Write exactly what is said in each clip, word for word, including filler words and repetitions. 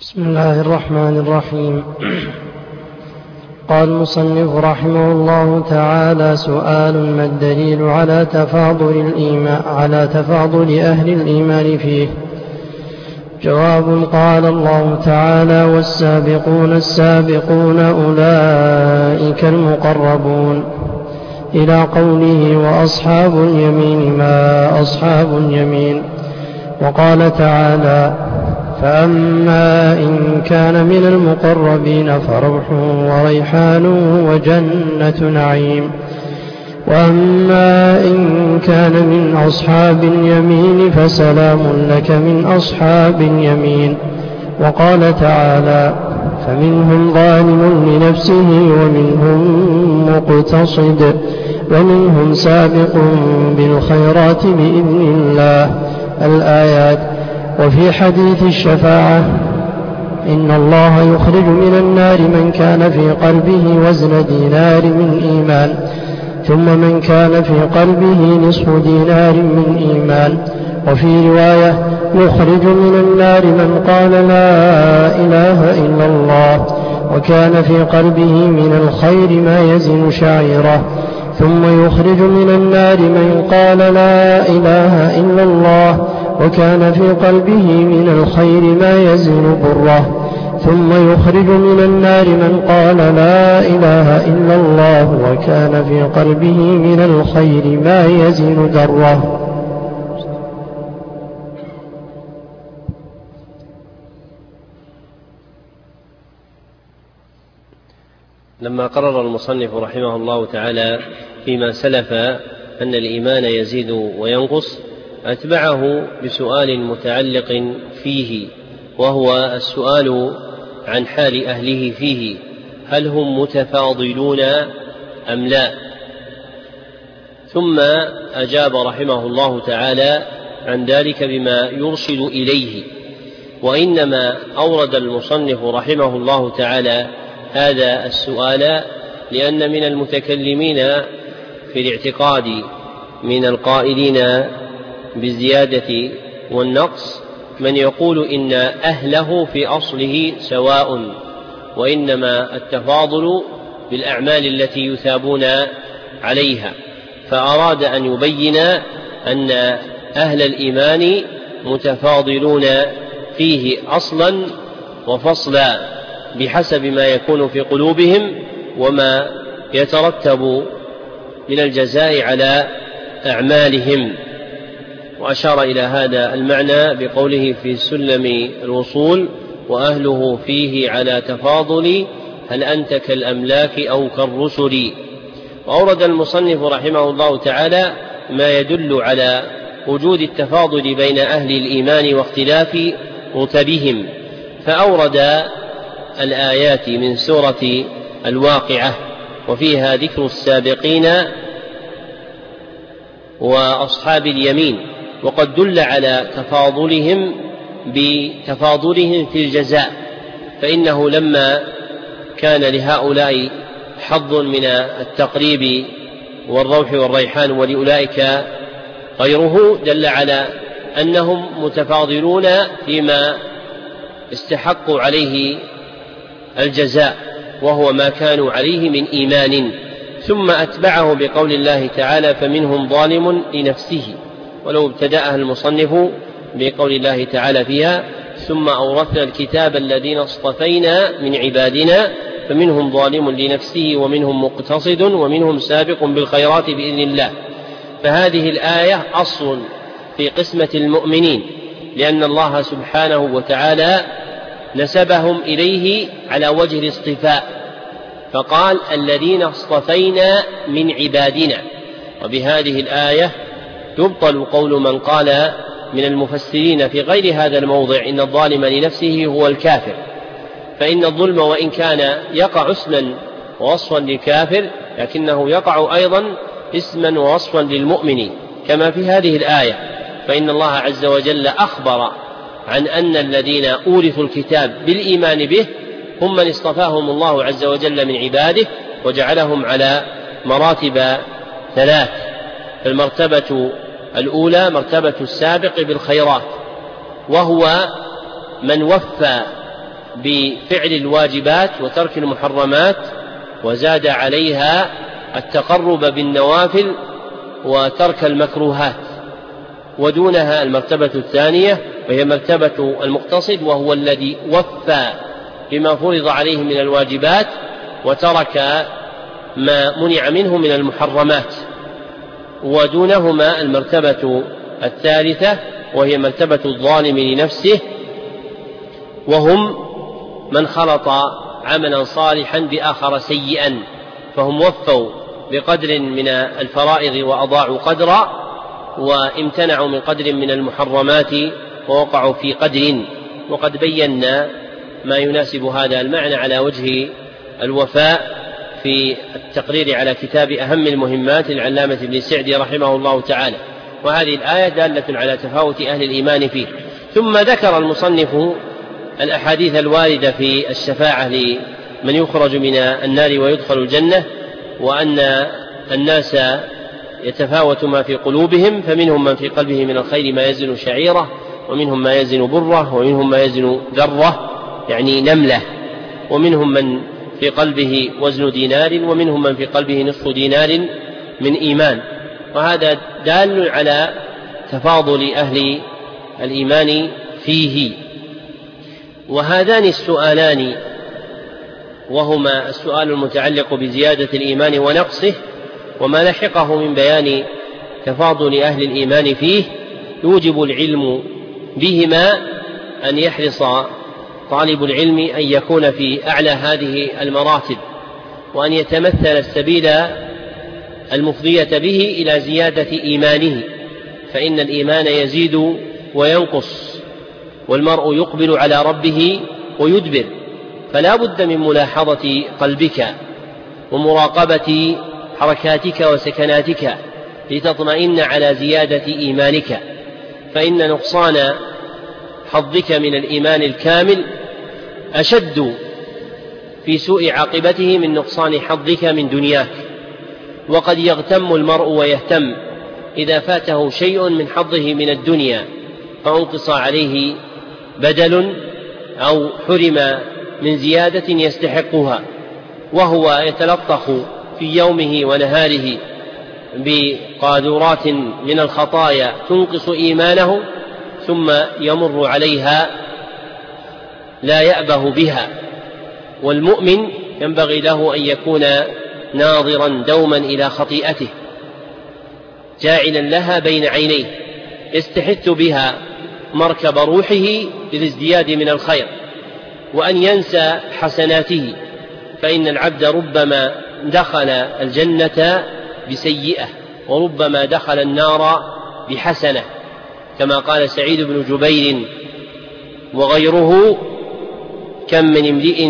بسم الله الرحمن الرحيم. قال المصنف رحمه الله تعالى: سؤال: ما الدليل على تفاضل الإيمان على تفاضل أهل الإيمان فيه؟ جواب: قال الله تعالى: والسابقون السابقون أولئك المقربون، إلى قوله: وأصحاب اليمين ما أصحاب اليمين. وقال تعالى: فأما إن كان من المقربين فروح وريحان وجنة نعيم، وأما إن كان من أصحاب اليمين فسلام لك من أصحاب اليمين. وقال تعالى: فمنهم ظالم لنفسه ومنهم مقتصد ومنهم سابق بالخيرات بإذن الله. الآيات. وفي حديث الشفاعة: إن الله يخرج من النار من كان في قلبه وزن دينار من إيمان، ثم من كان في قلبه نصف دينار من إيمان. وفي رواية: يخرج من النار من قال لا إله إلا الله وكان في قلبه من الخير ما يزن شعيره، ثم يخرج من النار من قال لا إله إلا الله وكان في قلبه من الخير ما يزن بره، ثم يخرج من النار من قال لا إله إلا الله وكان في قلبه من الخير ما يزن ذره. لما قرر المصنف رحمه الله تعالى فيما سلف أن الإيمان يزيد وينقص، أتبعه بسؤال متعلق فيه، وهو السؤال عن حال أهله فيه، هل هم متفاضلون أم لا؟ ثم أجاب رحمه الله تعالى عن ذلك بما يرشد إليه. وإنما أورد المصنف رحمه الله تعالى هذا السؤال لأن من المتكلمين في الاعتقاد من القائلين بالزيادة والنقص من يقول إن أهله في أصله سواء، وإنما التفاضل بالأعمال التي يثابون عليها، فأراد أن يبين أن أهل الإيمان متفاضلون فيه أصلا وفصلا بحسب ما يكون في قلوبهم وما يترتب من الجزاء على أعمالهم. وأشار إلى هذا المعنى بقوله في سلم الوصول: وأهله فيه على تفاضل، هل أنت كالأملاك أو كالرسل. وأورد المصنف رحمه الله تعالى ما يدل على وجود التفاضل بين أهل الإيمان واختلاف رتبهم، فأورد الآيات من سورة الواقعة وفيها ذكر السابقين وأصحاب اليمين، وقد دل على تفاضلهم بتفاضلهم في الجزاء، فإنه لما كان لهؤلاء حظ من التقريب والروح والريحان ولأولئك غيره، دل على أنهم متفاضلون فيما استحقوا عليه الجزاء، وهو ما كانوا عليه من إيمان. ثم أتبعه بقول الله تعالى: فمنهم ظالم لنفسه. ولو ابتدأها المصنف بقول الله تعالى فيها: ثم أورثنا الكتاب الذين اصطفينا من عبادنا فمنهم ظالم لنفسه ومنهم مقتصد ومنهم سابق بالخيرات بإذن الله. فهذه الآية أصل في قسمة المؤمنين، لأن الله سبحانه وتعالى نسبهم إليه على وجه الاصطفاء، فقال: الذين اصطفينا من عبادنا. وبهذه الآية يبطل قول من قال من المفسرين في غير هذا الموضع إن الظالم لنفسه هو الكافر، فإن الظلم وإن كان يقع اسما ووصفا للكافر لكنه يقع أيضا اسما ووصفا للمؤمن، كما في هذه الآية. فإن الله عز وجل أخبر عن أن الذين أورثوا الكتاب بالإيمان به هم من اصطفاهم الله عز وجل من عباده وجعلهم على مراتب ثلاث. المرتبة الأولى مرتبة السابق بالخيرات، وهو من وفى بفعل الواجبات وترك المحرمات، وزاد عليها التقرب بالنوافل وترك المكروهات، ودونها المرتبة الثانية وهي مرتبة المقتصد، وهو الذي وفى بما فرض عليه من الواجبات وترك ما منع منه من المحرمات. ودونهما المرتبة الثالثة وهي مرتبة الظالم لنفسه، وهم من خلط عملا صالحا بآخر سيئا، فهم وفوا بقدر من الفرائض وأضاعوا قدرا، وامتنعوا من قدر من المحرمات ووقعوا في قدر. وقد بينا ما يناسب هذا المعنى على وجه الوفاء في التقرير على كتاب أهم المهمات للعلامة ابن سعدي رحمه الله تعالى، وهذه الآية دالة على تفاوت أهل الإيمان فيه. ثم ذكر المصنف الأحاديث الواردة في الشفاعة لمن يخرج من النار ويدخل الجنة، وأن الناس يتفاوت ما في قلوبهم، فمنهم من في قلبه من الخير ما يزن شعيرة، ومنهم ما يزن بره، ومنهم ما يزن ذرة يعني نملة، ومنهم من في قلبه وزن دينار، ومنهم من في قلبه نصف دينار من إيمان. وهذا دال على تفاضل أهل الإيمان فيه. وهذان السؤالان، وهما السؤال المتعلق بزيادة الإيمان ونقصه وما لحقه من بيان تفاضل أهل الإيمان فيه، يوجب العلم بهما أن يحرص طالب العلم أن يكون في أعلى هذه المراتب، وأن يتمثل السبيل المفضية به إلى زيادة إيمانه، فإن الإيمان يزيد وينقص، والمرء يقبل على ربه ويدبر، فلا بد من ملاحظة قلبك ومراقبة حركاتك وسكناتك لتطمئن على زيادة إيمانك، فإن نقصان حظك من الإيمان الكامل أشد في سوء عاقبته من نقصان حظك من دنياك. وقد يغتم المرء ويهتم إذا فاته شيء من حظه من الدنيا فأنقص عليه بدل أو حرم من زيادة يستحقها، وهو يتلطخ في يومه ونهاره بقاذورات من الخطايا تنقص إيمانه، ثم يمر عليها لا يأبه بها. والمؤمن ينبغي له أن يكون ناظرا دوما إلى خطيئته، جاعلا لها بين عينيه، يستحث بها مركب روحه للازدياد من الخير، وأن ينسى حسناته، فإن العبد ربما دخل الجنة بسيئة وربما دخل النار بحسنة، كما قال سعيد بن جبير وغيره: كم من امرئ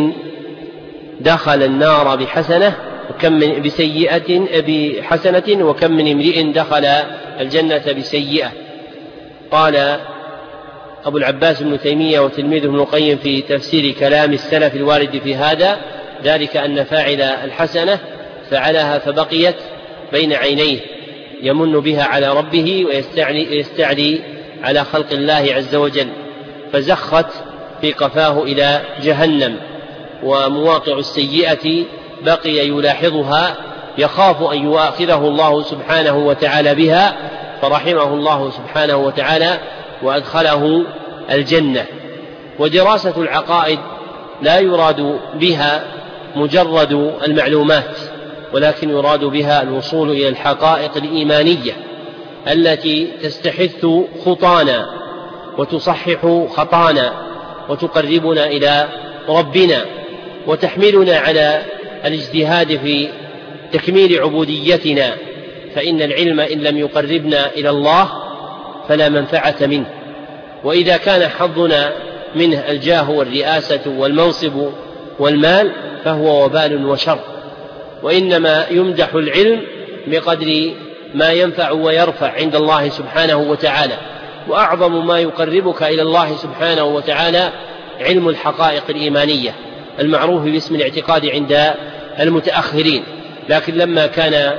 دخل النار بحسنة وكم من بسيئة بحسنة وكم من امرئ دخل الجنة بسيئة. قال أبو العباس بن تيمية وتلميذه ابن القيم في تفسير كلام السلف الوارد في هذا: ذلك أن فاعل الحسنة فعلها فبقيت بين عينيه يمن بها على ربه ويستعلي على خلق الله عز وجل، فزخت في قفاه إلى جهنم. ومواقع السيئة بقي يلاحظها يخاف أن يؤاخذه الله سبحانه وتعالى بها، فرحمه الله سبحانه وتعالى وأدخله الجنة. ودراسة العقائد لا يراد بها مجرد المعلومات، ولكن يراد بها الوصول إلى الحقائق الإيمانية التي تستحث خطانا وتصحح خطانا وتقربنا إلى ربنا وتحملنا على الاجتهاد في تكميل عبوديتنا، فإن العلم إن لم يقربنا إلى الله فلا منفعة منه. وإذا كان حظنا منه الجاه والرئاسة والمنصب والمال فهو وبال وشر، وإنما يمدح العلم بقدر ما ينفع ويرفع عند الله سبحانه وتعالى. وأعظم ما يقربك إلى الله سبحانه وتعالى علم الحقائق الإيمانية المعروف باسم الاعتقاد عند المتأخرين، لكن لما كان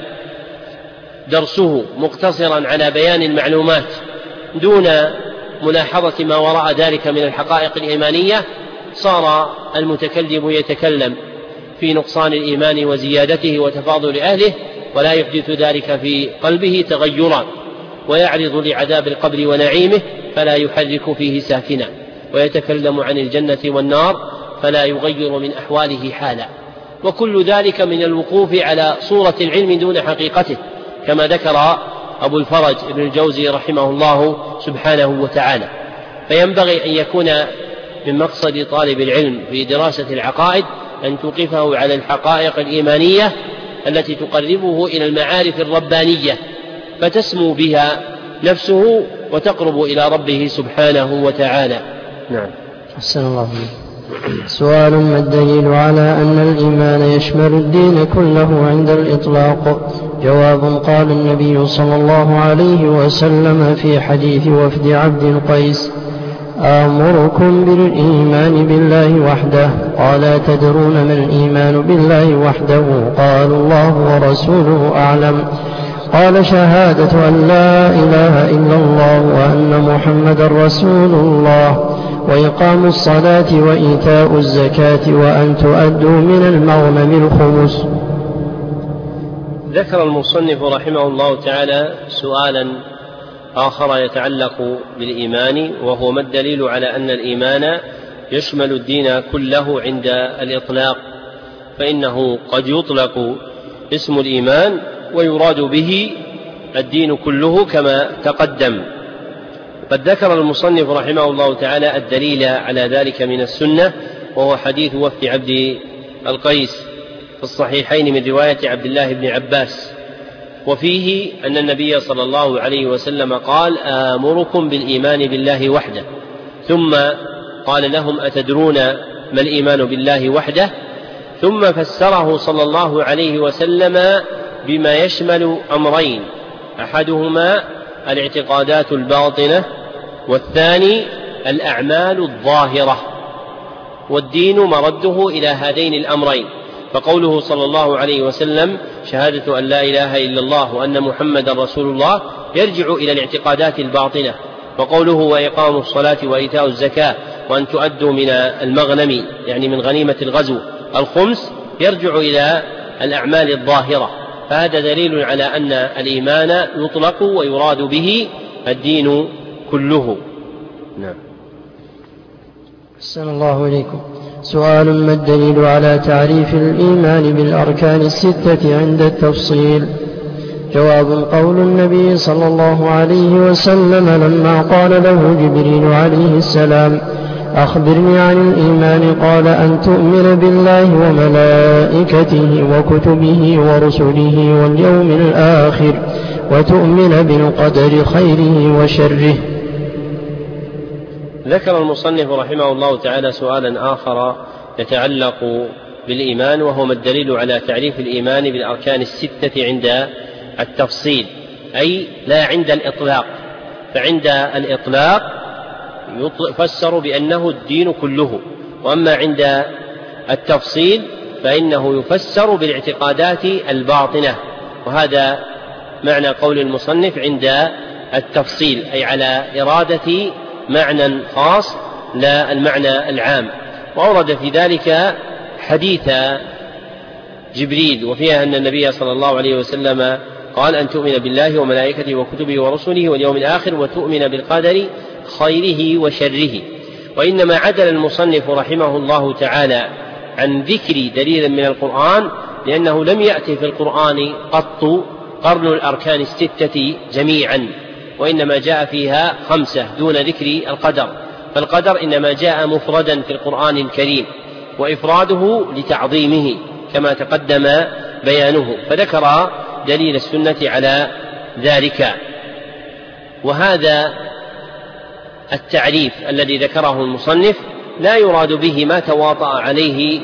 درسه مقتصرا على بيان المعلومات دون ملاحظة ما وراء ذلك من الحقائق الإيمانية صار المتكلم يتكلم في نقصان الإيمان وزيادته وتفاضل أهله، ولا يحدث ذلك في قلبه تغيرا، ويعرض لعذاب القبر ونعيمه فلا يحرك فيه ساكنا، ويتكلم عن الجنة والنار فلا يغير من أحواله حالا. وكل ذلك من الوقوف على صورة العلم دون حقيقته، كما ذكر أبو الفرج ابن الجوزي رحمه الله سبحانه وتعالى. فينبغي أن يكون من مقصد طالب العلم في دراسة العقائد أن توقفه على الحقائق الإيمانية التي تقربه إلى المعارف الربانية، فتسمو بها نفسه وتقرب إلى ربه سبحانه وتعالى. نعم. أحسن الله. سؤال: ما الدليل على أن الإيمان يشمل الدين كله عند الإطلاق؟ جواب: قال النبي صلى الله عليه وسلم في حديث وفد عبد القيس: آمركم بالإيمان بالله وحده. قال: تدرون ما الإيمان بالله وحده؟ قالوا: الله ورسوله أعلم. قال: شهادة أن لا إله إلا الله وأن محمدا رسول الله، وإقام الصلاة وإيتاء الزكاة، وأن تؤدوا من المغنم الخمس. ذكر المصنف رحمه الله تعالى سؤالا آخر يتعلق بالإيمان، وهو: ما الدليل على أن الإيمان يشمل الدين كله عند الإطلاق؟ فإنه قد يطلق اسم الإيمان ويراد به الدين كله كما تقدم. قد ذكر المصنف رحمه الله تعالى الدليل على ذلك من السنة، وهو حديث وفد عبد القيس في الصحيحين من رواية عبد الله بن عباس، وفيه أن النبي صلى الله عليه وسلم قال: آمركم بالإيمان بالله وحده. ثم قال لهم: أتدرون ما الإيمان بالله وحده؟ ثم فسره صلى الله عليه وسلم بما يشمل أمرين: أحدهما الاعتقادات الباطنة، والثاني الأعمال الظاهرة، والدين مرده إلى هذين الأمرين. فقوله صلى الله عليه وسلم: شهادة أن لا إله إلا الله وأن محمدا رسول الله، يرجع إلى الاعتقادات الباطنة. وقوله: وإقام الصلاة وإيتاء الزكاة وأن تؤدوا من المغنم، يعني من غنيمة الغزو، الخمس، يرجع إلى الأعمال الظاهرة. فهذا دليل على أن الإيمان يطلق ويراد به الدين كله. نعم. أحسن الله إليكم. سؤال: ما الدليل على تعريف الإيمان بالأركان الستة عند التفصيل؟ جواب: قول النبي صلى الله عليه وسلم لما قال له جبريل عليه السلام: أخبرني عن الإيمان؟ قال: أن تؤمن بالله وملائكته وكتبه ورسله واليوم الآخر، وتؤمن بالقدر خيره وشره. ذكر المصنف رحمه الله تعالى سؤالا آخر يتعلق بالإيمان، وهو: ما الدليل على تعريف الإيمان بالأركان الستة عند التفصيل، أي لا عند الإطلاق. فعند الإطلاق يفسر بأنه الدين كله، وأما عند التفصيل فإنه يفسر بالاعتقادات الباطنة. وهذا معنى قول المصنف عند التفصيل، أي على إرادة معنى خاص لا المعنى العام. وأورد في ذلك حديث جبريل، وفيها أن النبي صلى الله عليه وسلم قال: أن تؤمن بالله وملائكته وكتبه ورسله واليوم الآخر، وتؤمن بالقدر خيره وشره. وإنما عدل المصنف رحمه الله تعالى عن ذكر دليل من القرآن، لأنه لم يأتي في القرآن قط قرن الأركان الستة جميعا، وإنما جاء فيها خمسة دون ذكر القدر. فالقدر إنما جاء مفردا في القرآن الكريم، وإفراده لتعظيمه كما تقدم بيانه، فذكر دليل السنة على ذلك. وهذا التعريف الذي ذكره المصنف لا يراد به ما تواطأ عليه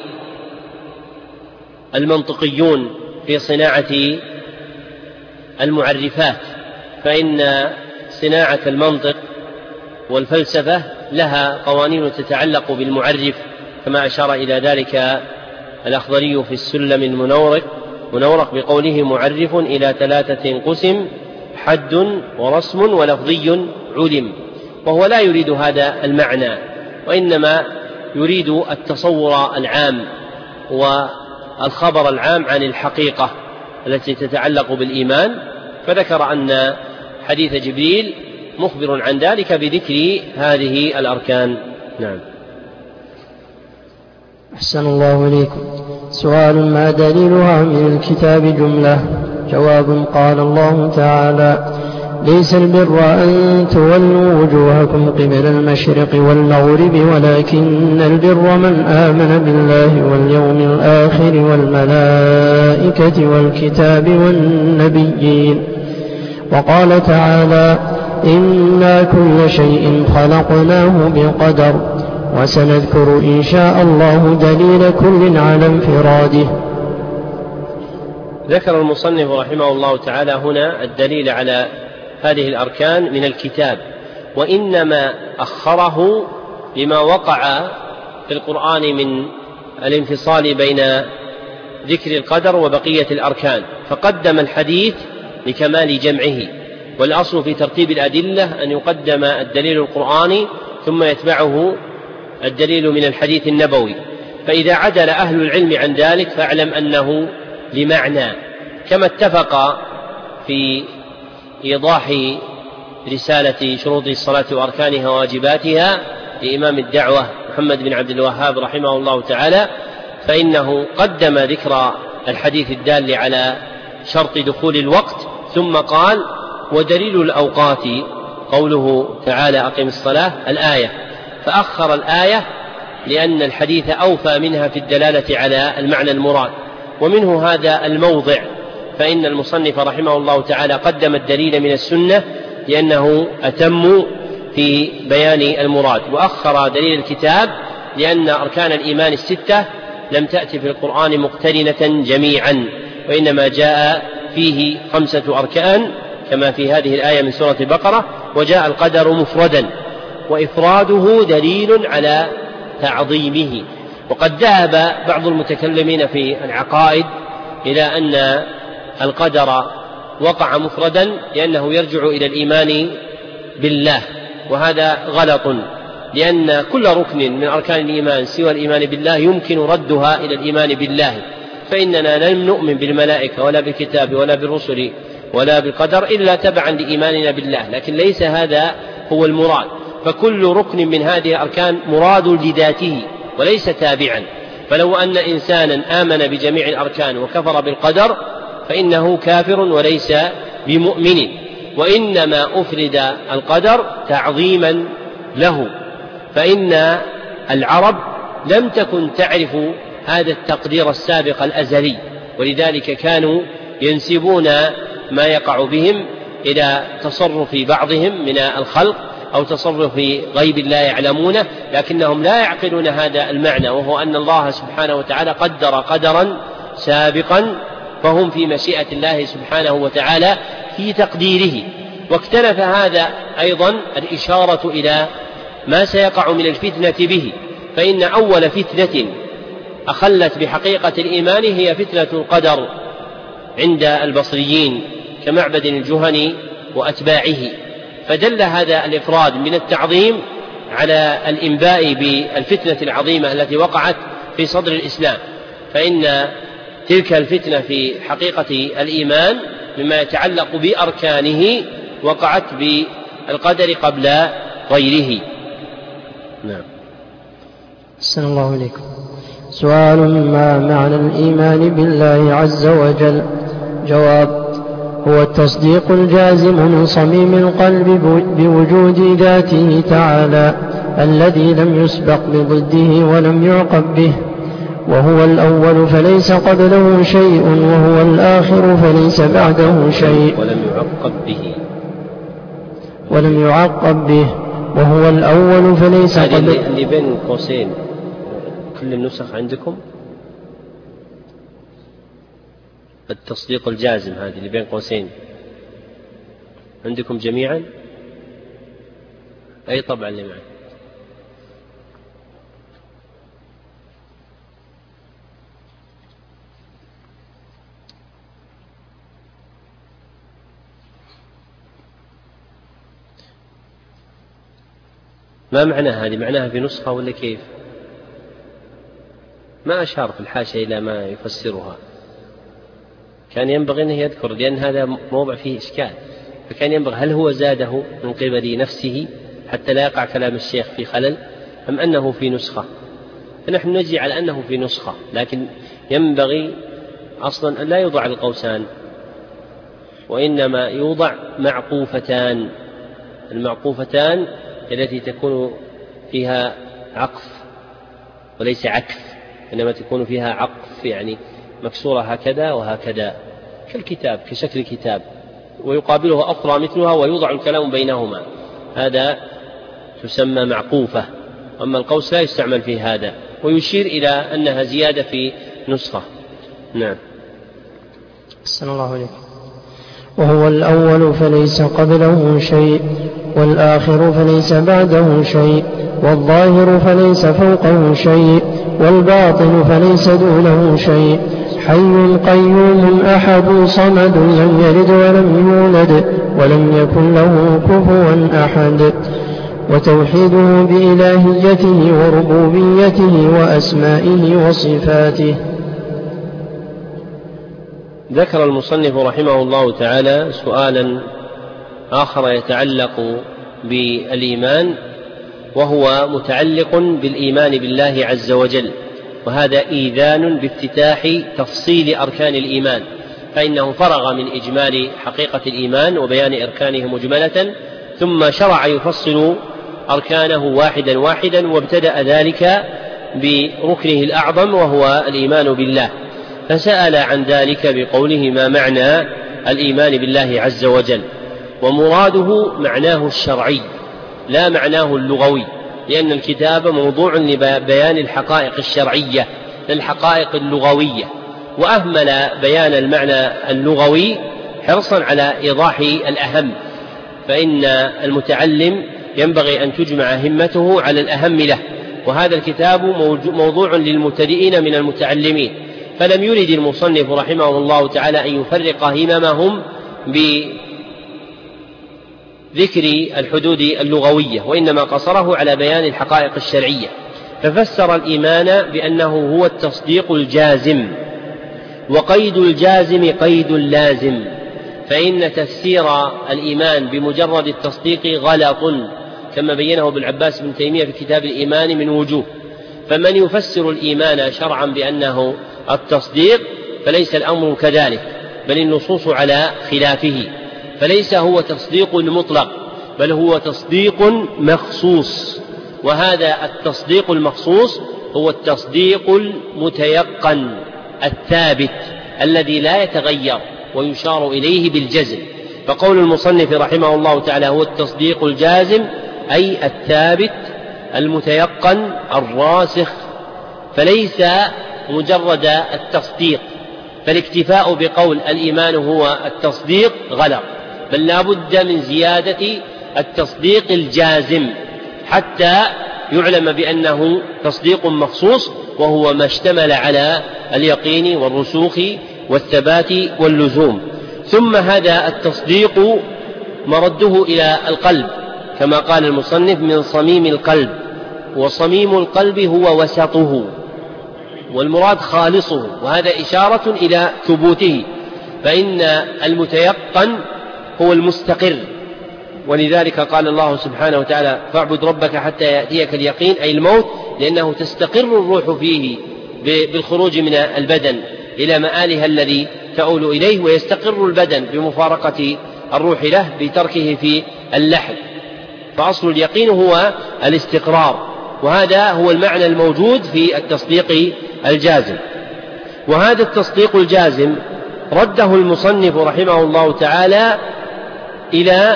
المنطقيون في صناعة المعرفات، فإن صناعة المنطق والفلسفة لها قوانين تتعلق بالمعرف، كما أشار إلى ذلك الأخضري في السلم المنورق منورق بقوله: معرف إلى ثلاثة قسم: حد ورسم ولفظي علم. وهو لا يريد هذا المعنى، وإنما يريد التصور العام والخبر العام عن الحقيقة التي تتعلق بالإيمان، فذكر أن حديث جبريل مخبر عن ذلك بذكر هذه الأركان. نعم. أحسن الله إليكم. سؤال: ما دليلها من الكتاب؟ جملة. جواب: قال الله تعالى: ليس البر أن تولوا وجوهكم قبل المشرق والمغرب ولكن البر من آمن بالله واليوم الآخر والملائكة والكتاب والنبيين. وقال تعالى: إنا كل شيء خلقناه بقدر. وسنذكر إن شاء الله دليل كل على انفراده. ذكر المصنف رحمه الله تعالى هنا الدليل على هذه الأركان من الكتاب، وإنما أخره لما وقع في القرآن من الانفصال بين ذكر القدر وبقية الأركان، فقدم الحديث لكمال جمعه. والأصل في ترتيب الأدلة أن يقدم الدليل القرآني ثم يتبعه الدليل من الحديث النبوي، فإذا عدل أهل العلم عن ذلك فاعلم أنه لمعنى، كما اتفق في إيضاح رسالة شروط الصلاة وأركانها وواجباتها لإمام الدعوة محمد بن عبد الوهاب رحمه الله تعالى، فإنه قدم ذكر الحديث الدال على شرط دخول الوقت، ثم قال: ودليل الأوقات قوله تعالى: أقم الصلاة، الآية، فأخر الآية لأن الحديث أوفى منها في الدلالة على المعنى المراد. ومنه هذا الموضع، فإن المصنف رحمه الله تعالى قدم الدليل من السنة لأنه أتم في بيان المراد، وأخر دليل الكتاب لأن أركان الإيمان الستة لم تأتي في القرآن مقترنة جميعا، وإنما جاء فيه خمسة أركان كما في هذه الآية من سورة البقرة، وجاء القدر مفردا، وإفراده دليل على تعظيمه. وقد ذهب بعض المتكلمين في العقائد إلى أن القدر وقع مفردا لأنه يرجع إلى الإيمان بالله، وهذا غلط، لأن كل ركن من أركان الإيمان سوى الإيمان بالله يمكن ردها إلى الإيمان بالله، فإننا لم نؤمن بالملائكة ولا بالكتاب ولا بالرسل ولا بالقدر إلا تبعا لإيماننا بالله، لكن ليس هذا هو المراد، فكل ركن من هذه الأركان مراد لذاته وليس تابعا. فلو أن إنسانا آمن بجميع الأركان وكفر بالقدر فإنه كافر وليس بمؤمن، وإنما أفرد القدر تعظيما له، فإن العرب لم تكن تعرف هذا التقدير السابق الأزلي، ولذلك كانوا ينسبون ما يقع بهم إلى تصرف بعضهم من الخلق أو تصرف غيب لا يعلمونه، لكنهم لا يعقلون هذا المعنى، وهو أن الله سبحانه وتعالى قدر قدرا سابقا، فهم في مشيئة الله سبحانه وتعالى في تقديره. واكتنف هذا أيضا الإشارة إلى ما سيقع من الفتنة به، فإن أول فتنة أخلت بحقيقة الإيمان هي فتنة القدر عند البصريين كمعبد الجهني وأتباعه، فدل هذا الإفراد من التعظيم على الإنباء بالفتنة العظيمة التي وقعت في صدر الإسلام، فإن تلك الفتنة في حقيقة الإيمان مما يتعلق بأركانه وقعت بالقدر قبل غيره. نعم. أحسن الله إليكم. سؤال: ما معنى الإيمان بالله عز وجل؟ جواب: هو التصديق الجازم من صميم القلب بوجود ذاته تعالى الذي لم يسبق بضده ولم يعقب به، وهو الأول فليس قبله شيء، وهو الآخر فليس بعده شيء، ولم يعقب به ولم يعقب به وهو الأول فليس قبله. اللي بين قوسين كل النسخ عندكم التصديق الجازم، هذه اللي بين قوسين عندكم جميعا؟ أي طبعا اللي معي. ما معناها هذه؟ معناها في نسخة ولا كيف؟ ما أشار في الحاشية إلى ما يفسرها، كان ينبغي أنه يذكر، لأن هذا موضع فيه إشكال، فكان ينبغي هل هو زاده من قبل نفسه حتى لا يقع كلام الشيخ في خلل، أم أنه في نسخة؟ فنحن نجي على أنه في نسخة، لكن ينبغي أصلا أن لا يوضع القوسان، وإنما يوضع معقوفتان. المعقوفتان التي تكون فيها عقف وليس عكس، إنما تكون فيها عقف، يعني مكسورة هكذا وهكذا كالكتاب، كشكل كتاب، ويقابلها أخرى مثلها ويوضع الكلام بينهما، هذا تسمى معقوفة. أما القوس لا يستعمل في هذا، ويشير إلى أنها زيادة في نسخة. نعم. أحسن الله عليك. وهو الأول فليس قبله شيء، والآخر فليس بعده شيء، والظاهر فليس فوقه شيء، والباطن فليس دونه شيء، حي قيوم أحد صمد لم يلد ولم يولد ولم يكن له كفوا أحد. وتوحيده بإلهيته وربوبيته وأسمائه وصفاته. ذكر المصنف رحمه الله تعالى سؤالا آخر يتعلق بالإيمان، وهو متعلق بالإيمان بالله عز وجل، وهذا إيذان بافتتاح تفصيل أركان الإيمان، فإنه فرغ من إجمال حقيقة الإيمان وبيان أركانه مجملة، ثم شرع يفصل أركانه واحدا واحدا، وابتدأ ذلك بركنه الأعظم وهو الإيمان بالله، فسأل عن ذلك بقوله: ما معنى الإيمان بالله عز وجل؟ ومراده معناه الشرعي لا معناه اللغوي، لأن الكتاب موضوع لبيان الحقائق الشرعية للحقائق اللغوية، وأهمل بيان المعنى اللغوي حرصا على إيضاح الأهم، فإن المتعلم ينبغي أن تجمع همته على الأهم له، وهذا الكتاب موضوع للمبتدئين من المتعلمين، فلم يرد المصنف رحمه الله تعالى أن يفرق هممهم بذكر الحدود اللغوية، وإنما قصره على بيان الحقائق الشرعية، ففسر الإيمان بأنه هو التصديق الجازم، وقيد الجازم قيد لازم، فإن تفسير الإيمان بمجرد التصديق غلط، كما بينه ابن عباس بن تيمية في كتاب الإيمان من وجوه. فمن يفسر الإيمان شرعا بأنه التصديق فليس الأمر كذلك، بل النصوص على خلافه، فليس هو تصديق مطلق، بل هو تصديق مخصوص، وهذا التصديق المخصوص هو التصديق المتيقن الثابت الذي لا يتغير ويشار إليه بالجزم. فقول المصنف رحمه الله تعالى هو التصديق الجازم، أي الثابت المتيقن الراسخ، فليس مجرد التصديق، فالاكتفاء بقول الإيمان هو التصديق غلط، بل لا بد من زيادة التصديق الجازم حتى يعلم بأنه تصديق مخصوص، وهو ما اشتمل على اليقين والرسوخ والثبات واللزوم. ثم هذا التصديق مرده إلى القلب، كما قال المصنف: من صميم القلب، وصميم القلب هو وسطه، والمراد خالصه، وهذا إشارة إلى ثبوته، فإن المتيقن هو المستقر، ولذلك قال الله سبحانه وتعالى: فاعبد ربك حتى يأتيك اليقين، أي الموت، لأنه تستقر الروح فيه بالخروج من البدن إلى مآلها الذي تؤول إليه، ويستقر البدن بمفارقة الروح له بتركه في اللحد، فأصل اليقين هو الاستقرار، وهذا هو المعنى الموجود في التصديق الجازم. وهذا التصديق الجازم رده المصنف رحمه الله تعالى إلى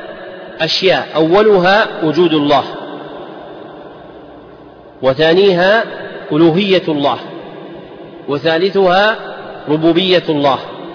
أشياء: أولها وجود الله، وثانيها ألوهية الله، وثالثها ربوبية الله،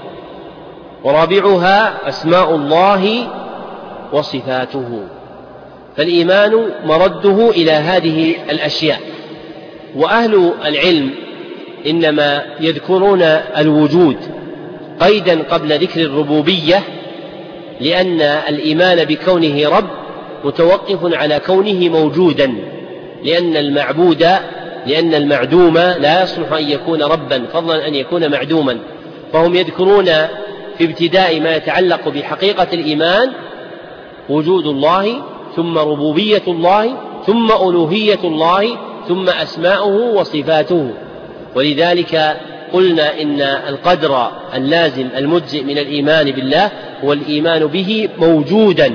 ورابعها أسماء الله وصفاته. فالإيمان مرده إلى هذه الأشياء. وأهل العلم إنما يذكرون الوجود قيدا قبل ذكر الربوبية، لأن الإيمان بكونه رب متوقف على كونه موجودا، لأن المعبود لأن المعدوم لا يصلح أن يكون ربا فضلا أن يكون معدوما. فهم يذكرون في ابتداء ما يتعلق بحقيقة الإيمان وجود الله، ثم ربوبية الله، ثم ألوهية الله، ثم أسماؤه وصفاته. ولذلك قلنا إن القدر اللازم المجزئ من الإيمان بالله هو الإيمان به موجودا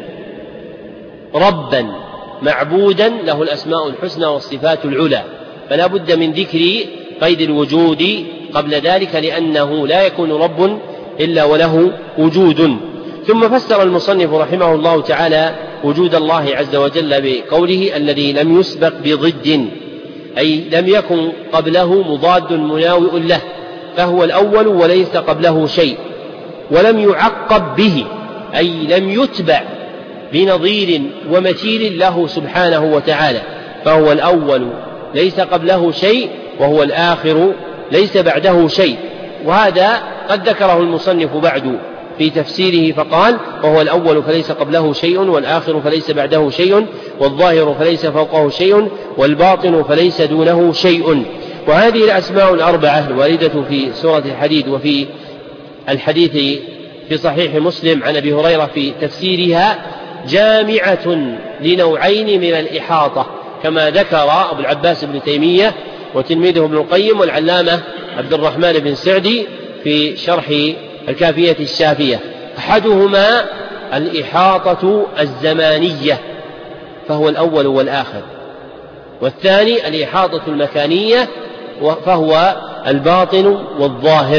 ربا معبودا له الأسماء الحسنى والصفات العلى، فلا بد من ذكر قيد الوجود قبل ذلك، لأنه لا يكون رب إلا وله وجود. ثم فسر المصنف رحمه الله تعالى وجود الله عز وجل بقوله الذي لم يسبق بضد، أي لم يكن قبله مضاد مناوئ له، فهو الأول وليس قبله شيء، ولم يعقب به، أي لم يتبع بنظير ومثيل له سبحانه وتعالى، فهو الأول ليس قبله شيء، وهو الآخر ليس بعده شيء. وهذا قد ذكره المصنف بعد في تفسيره فقال: وهو الأول فليس قبله شيء، والآخر فليس بعده شيء، والظاهر فليس فوقه شيء، والباطن فليس دونه شيء. وهذه الأسماء الأربعة الواردة في سورة الحديد وفي الحديث في صحيح مسلم عن أبي هريرة في تفسيرها جامعة لنوعين من الإحاطة، كما ذكر أبو العباس بن تيمية وتلميذه ابن القيم والعلامة عبد الرحمن بن سعدي في شرح الكافية الشافية. أحدهما الإحاطة الزمانية فهو الأول والآخر، والثاني الإحاطة المكانية فهو الباطن والظاهر.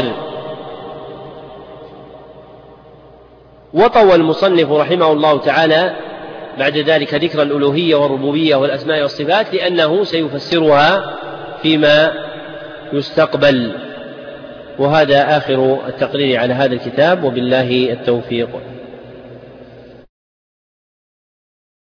وطوى المصنف رحمه الله تعالى بعد ذلك ذكر الألوهية والربوبية والأسماء والصفات، لأنه سيفسرها فيما يستقبل. وهذا آخر التقرير على هذا الكتاب، وبالله التوفيق.